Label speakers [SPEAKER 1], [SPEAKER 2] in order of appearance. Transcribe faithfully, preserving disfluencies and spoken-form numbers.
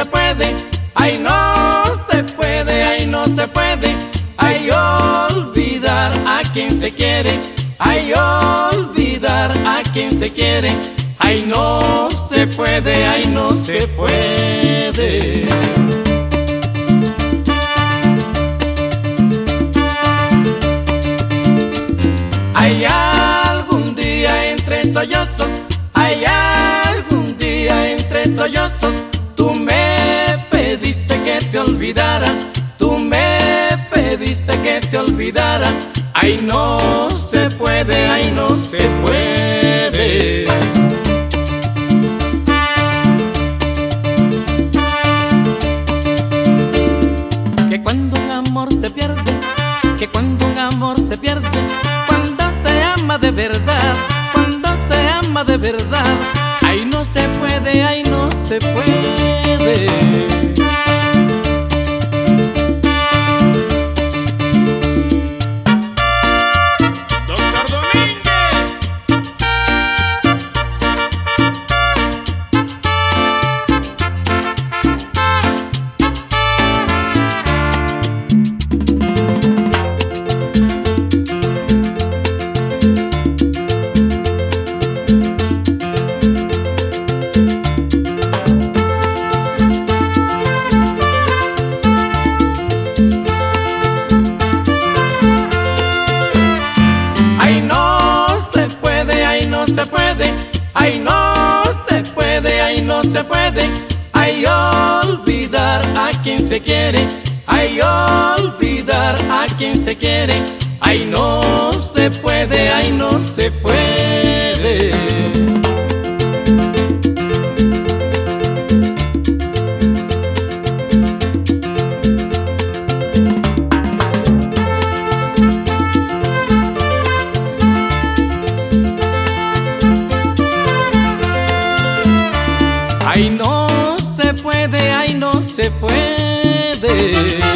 [SPEAKER 1] se puede, ay no se puede, ay no se puede, ay olvidar a quien se quiere, ay olvidar a quien se quiere, ay no se puede, ay no se puede. Hay algún día entre sollozos, hay algún día entre sollozos, tú me pediste que te olvidara, tú me pediste que te olvidara, ay no se puede, ay no se puede. Que cuando un amor se pierde, que cuando un amor se pierde, cuando se ama de verdad, cuando se ama de verdad, ay no se puede, ay no se puede.
[SPEAKER 2] Doctor Domínguez.
[SPEAKER 1] No se puede, ay no se puede, ay no se puede, ay olvidar a quien se quiere, ay olvidar a quien se quiere, ay no se puede, ay no se puede. Ay no se puede, ay no se puede.